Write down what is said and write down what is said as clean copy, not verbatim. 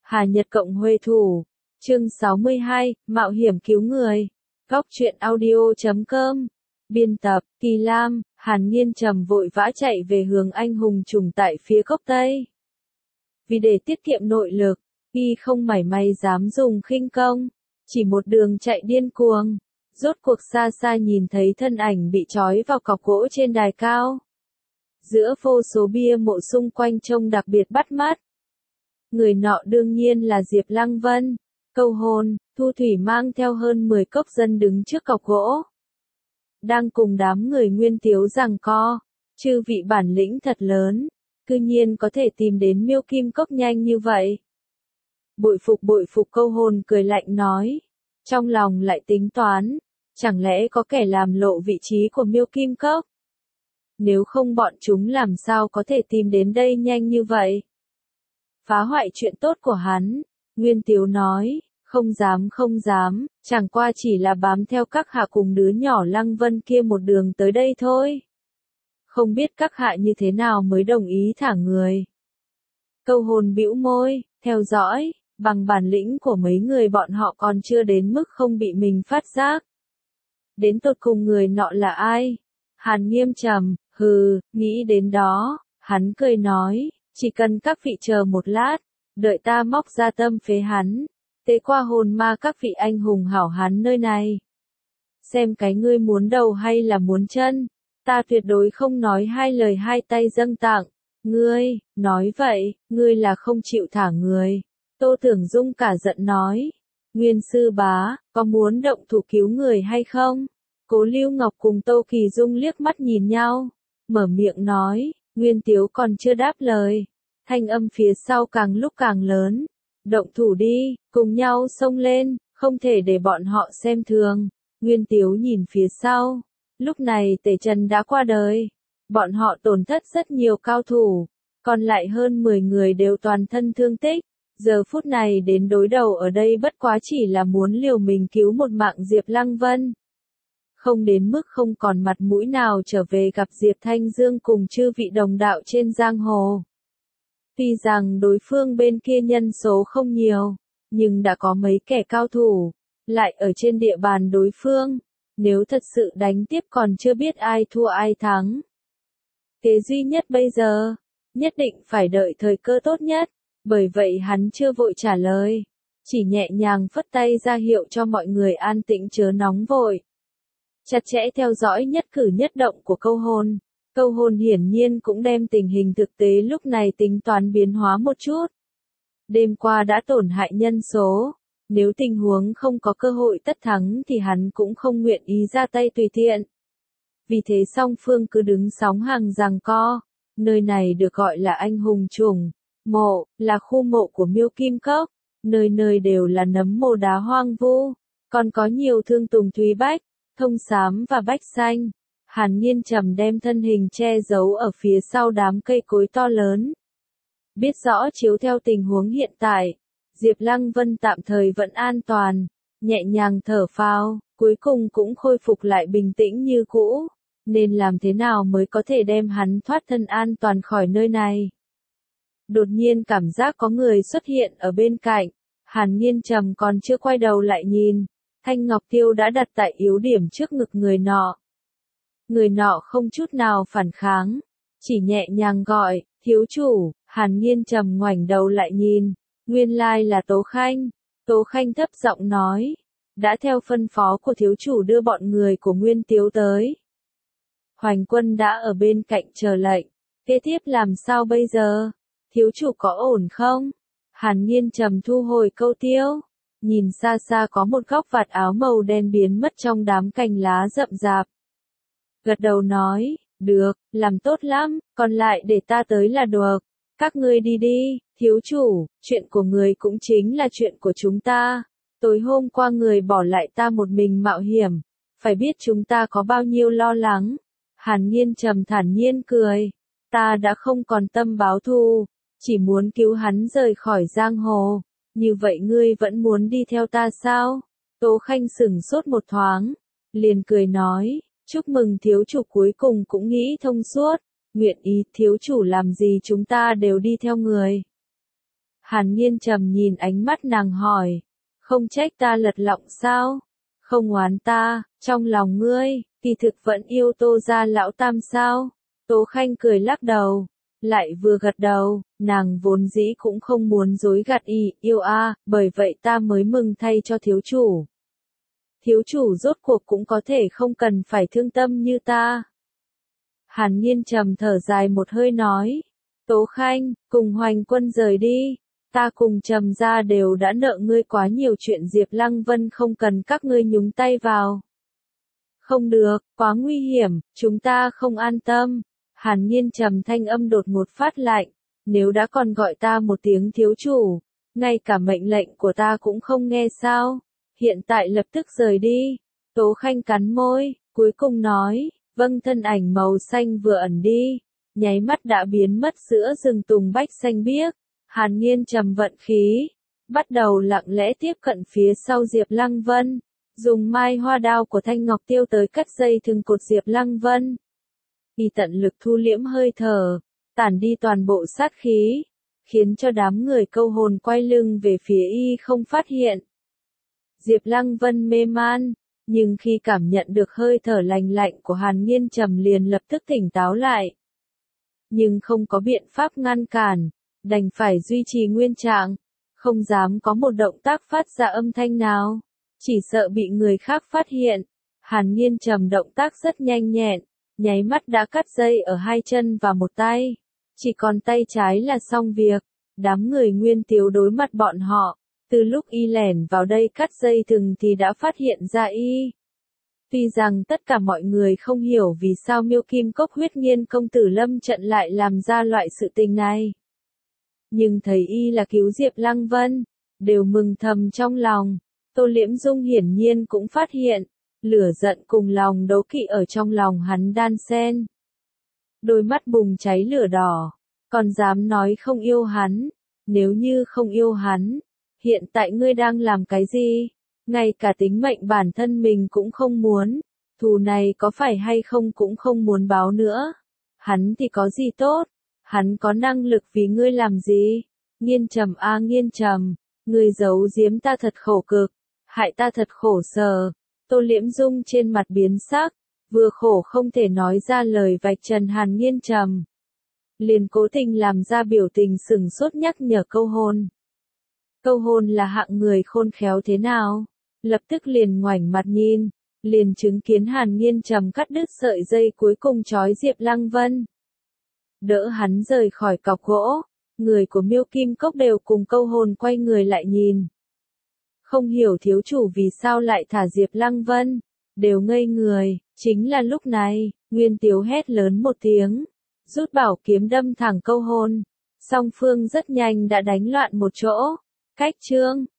Hà Nhật Cộng Huê Thủ. Chương 62, Mạo hiểm cứu người. Góc truyện audio.com. Biên tập, Kỳ Lam. Hàn Nhiên Trầm vội vã chạy về hướng anh hùng trùng tại phía góc Tây. Vì để tiết kiệm nội lực, y không mảy may dám dùng khinh công, chỉ một đường chạy điên cuồng. Rốt cuộc xa xa nhìn thấy thân ảnh bị trói vào cọc gỗ trên đài cao. Giữa vô số bia mộ xung quanh trông đặc biệt bắt mắt. Người nọ đương nhiên là Diệp Lăng Vân. Câu hồn, Thu Thủy mang theo hơn 10 cốc dân đứng trước cọc gỗ. Đang cùng đám người Nguyên Tiếu giằng co. Chư vị bản lĩnh thật lớn, cư nhiên có thể tìm đến Miêu Kim Cốc nhanh như vậy. Bội phục câu hồn cười lạnh nói. Trong lòng lại tính toán, chẳng lẽ có kẻ làm lộ vị trí của Miêu Kim Cốc? Nếu không bọn chúng làm sao có thể tìm đến đây nhanh như vậy? Phá hoại chuyện tốt của hắn, Nguyên Tiếu nói, không dám, chẳng qua chỉ là bám theo các hạ cùng đứa nhỏ Lăng Vân kia một đường tới đây thôi. Không biết các hạ như thế nào mới đồng ý thả người. Câu hồn bĩu môi, theo dõi, bằng bản lĩnh của mấy người bọn họ còn chưa đến mức không bị mình phát giác. Đến tột cùng người nọ là ai? Hàn Nghiêm trầm, nghĩ đến đó, hắn cười nói, chỉ cần các vị chờ một lát, đợi ta móc ra tâm phế hắn, tế qua hồn ma các vị anh hùng hảo hán nơi này. Xem cái ngươi muốn đầu hay là muốn chân, ta tuyệt đối không nói hai lời hai tay dâng tặng. Ngươi, nói vậy, ngươi là không chịu thả người. Tô Tưởng Dung cả giận nói, Nguyên sư bá, có muốn động thủ cứu người hay không? Cố Lưu Ngọc cùng Tô Kỳ Dung liếc mắt nhìn nhau, mở miệng nói, Nguyên Tiếu còn chưa đáp lời. Thanh âm phía sau càng lúc càng lớn. Động thủ đi, cùng nhau xông lên, không thể để bọn họ xem thường. Nguyên Tiếu nhìn phía sau. Lúc này Tề Trần đã qua đời. Bọn họ tổn thất rất nhiều cao thủ. Còn lại hơn 10 người đều toàn thân thương tích. Giờ phút này đến đối đầu ở đây bất quá chỉ là muốn liều mình cứu một mạng Diệp Lăng Vân. Không đến mức không còn mặt mũi nào trở về gặp Diệp Thanh Dương cùng chư vị đồng đạo trên giang hồ. Tuy rằng đối phương bên kia nhân số không nhiều, nhưng đã có mấy kẻ cao thủ, lại ở trên địa bàn đối phương. Nếu thật sự đánh tiếp còn chưa biết ai thua ai thắng. Kế duy nhất bây giờ, nhất định phải đợi thời cơ tốt nhất, bởi vậy hắn chưa vội trả lời, chỉ nhẹ nhàng phất tay ra hiệu cho mọi người an tĩnh chớ nóng vội. Chặt chẽ theo dõi nhất cử nhất động của câu hồn. Câu hồn hiển nhiên cũng đem tình hình thực tế lúc này tính toán biến hóa một chút. Đêm qua đã tổn hại nhân số, nếu tình huống không có cơ hội tất thắng thì hắn cũng không nguyện ý ra tay tùy tiện. Vì thế song phương cứ đứng sóng hàng giằng co, nơi này được gọi là anh hùng trùng, mộ, là khu mộ của Miêu Kim Cốc, nơi nơi đều là nấm mồ đá hoang vu, còn có nhiều thương tùng thúy bách, thông xám và bách xanh. Hàn Nhiên Trầm đem thân hình che giấu ở phía sau đám cây cối to lớn. Biết rõ chiếu theo tình huống hiện tại, Diệp Lăng Vân tạm thời vẫn an toàn, nhẹ nhàng thở phào, cuối cùng cũng khôi phục lại bình tĩnh như cũ, nên làm thế nào mới có thể đem hắn thoát thân an toàn khỏi nơi này. Đột nhiên cảm giác có người xuất hiện ở bên cạnh, Hàn Nhiên Trầm còn chưa quay đầu lại nhìn, thanh ngọc tiêu đã đặt tại yếu điểm trước ngực người nọ. Người nọ không chút nào phản kháng, chỉ nhẹ nhàng gọi, thiếu chủ. Hàn Nhiên Trầm ngoảnh đầu lại nhìn, nguyên lai là Tố Khanh. Tố Khanh thấp giọng nói, đã theo phân phó của thiếu chủ đưa bọn người của Nguyên Tiếu tới. Hoành Quân đã ở bên cạnh chờ lệnh, kế tiếp làm sao bây giờ? Thiếu chủ có ổn không? Hàn Nhiên Trầm thu hồi câu tiêu, nhìn xa xa có một góc vạt áo màu đen biến mất trong đám cành lá rậm rạp. Gật đầu nói, được, làm tốt lắm, còn lại để ta tới là được. Các ngươi đi đi, thiếu chủ, chuyện của người cũng chính là chuyện của chúng ta. Tối hôm qua người bỏ lại ta một mình mạo hiểm, phải biết chúng ta có bao nhiêu lo lắng. Hàn Nhiên Trầm thản nhiên cười, ta đã không còn tâm báo thù, chỉ muốn cứu hắn rời khỏi giang hồ. Như vậy ngươi vẫn muốn đi theo ta sao? Tố Khanh sửng sốt một thoáng, liền cười nói. Chúc mừng thiếu chủ cuối cùng cũng nghĩ thông suốt, nguyện ý thiếu chủ làm gì chúng ta đều đi theo người. Hàn Nghiên trầm nhìn ánh mắt nàng hỏi, không trách ta lật lọng sao? Không oán ta, trong lòng ngươi, kỳ thực vẫn yêu Tô gia lão tam sao? Tố Khanh cười lắc đầu, lại vừa gật đầu, nàng vốn dĩ cũng không muốn dối gạt yêu bởi vậy ta mới mừng thay cho thiếu chủ. Thiếu chủ rốt cuộc cũng có thể không cần phải thương tâm như ta. Hàn Nghiên trầm thở dài một hơi nói, Tố Khanh, cùng Hoành Quân rời đi, ta cùng Trầm gia đều đã nợ ngươi quá nhiều chuyện, Diệp Lăng Vân không cần các ngươi nhúng tay vào. Không được, quá nguy hiểm, chúng ta không an tâm. Hàn Nghiên trầm thanh âm đột ngột phát lạnh, nếu đã còn gọi ta một tiếng thiếu chủ, ngay cả mệnh lệnh của ta cũng không nghe sao? Hiện tại lập tức rời đi. Tố Khanh cắn môi, cuối cùng nói, vâng, thân ảnh màu xanh vừa ẩn đi, nháy mắt đã biến mất giữa rừng tùng bách xanh biếc. Hàn Nghiên trầm vận khí, bắt đầu lặng lẽ tiếp cận phía sau Diệp Lăng Vân, dùng mai hoa đao của Thanh Ngọc Tiêu tới cắt dây thừng cột Diệp Lăng Vân. Y tận lực thu liễm hơi thở, tản đi toàn bộ sát khí, khiến cho đám người câu hồn quay lưng về phía y không phát hiện. Diệp Lăng Vân mê man, nhưng khi cảm nhận được hơi thở lành lạnh của Hàn Nghiên trầm liền lập tức tỉnh táo lại. Nhưng không có biện pháp ngăn cản, đành phải duy trì nguyên trạng, không dám có một động tác phát ra âm thanh nào, chỉ sợ bị người khác phát hiện. Hàn Nghiên trầm động tác rất nhanh nhẹn, nháy mắt đã cắt dây ở hai chân và một tay, chỉ còn tay trái là xong việc. Đám người Nguyên Tiếu đối mặt bọn họ, từ lúc y lẻn vào đây cắt dây thừng thì đã phát hiện ra y. Tuy rằng tất cả mọi người không hiểu vì sao Miêu Kim Cốc Huyết Nghiên công tử lâm trận lại làm ra loại sự tình này, nhưng thấy y là cứu Diệp Lăng Vân, đều mừng thầm trong lòng. Tô Liễm Dung hiển nhiên cũng phát hiện, lửa giận cùng lòng đố kỵ ở trong lòng hắn đan xen. Đôi mắt bùng cháy lửa đỏ, còn dám nói không yêu hắn, nếu như không yêu hắn, hiện tại ngươi đang làm cái gì? Ngay cả tính mệnh bản thân mình cũng không muốn, thù này có phải hay không cũng không muốn báo nữa. Hắn thì có gì tốt? Hắn có năng lực vì ngươi làm gì? Nghiên trầm Nghiên trầm, ngươi giấu giếm ta thật khổ cực, hại ta thật khổ sở. Tô Liễm Dung trên mặt biến sắc, vừa khổ không thể nói ra lời vạch trần Hàn Nghiên trầm, liền cố tình làm ra biểu tình sừng sốt nhắc nhở Câu Hồn. Câu Hồn là hạng người khôn khéo thế nào? Lập tức liền ngoảnh mặt nhìn, liền chứng kiến Hàn Nghiên trầm cắt đứt sợi dây cuối cùng trói Diệp Lăng Vân, đỡ hắn rời khỏi cọc gỗ. Người của Miêu Kim Cốc đều cùng Câu Hồn quay người lại nhìn, không hiểu thiếu chủ vì sao lại thả Diệp Lăng Vân, đều ngây người. Chính là lúc này, Nguyên Tiếu hét lớn một tiếng, rút bảo kiếm đâm thẳng Câu Hồn. Song phương rất nhanh đã đánh loạn một chỗ. Cách chương